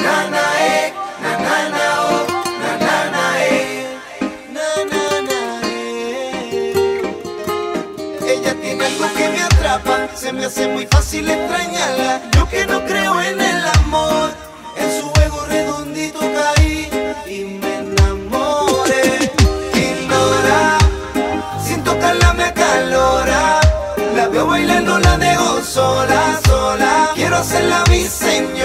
na na na na na oh, na na Ella tiene algo que me atrapa, se me hace muy fácil extrañarla. Yo que no creo en el amor, en su juego redondito caí y me enamoré. Ignora, sin tocarla me acalora. La veo bailando, la dejo sola, sola. Quiero hacerla mi señora.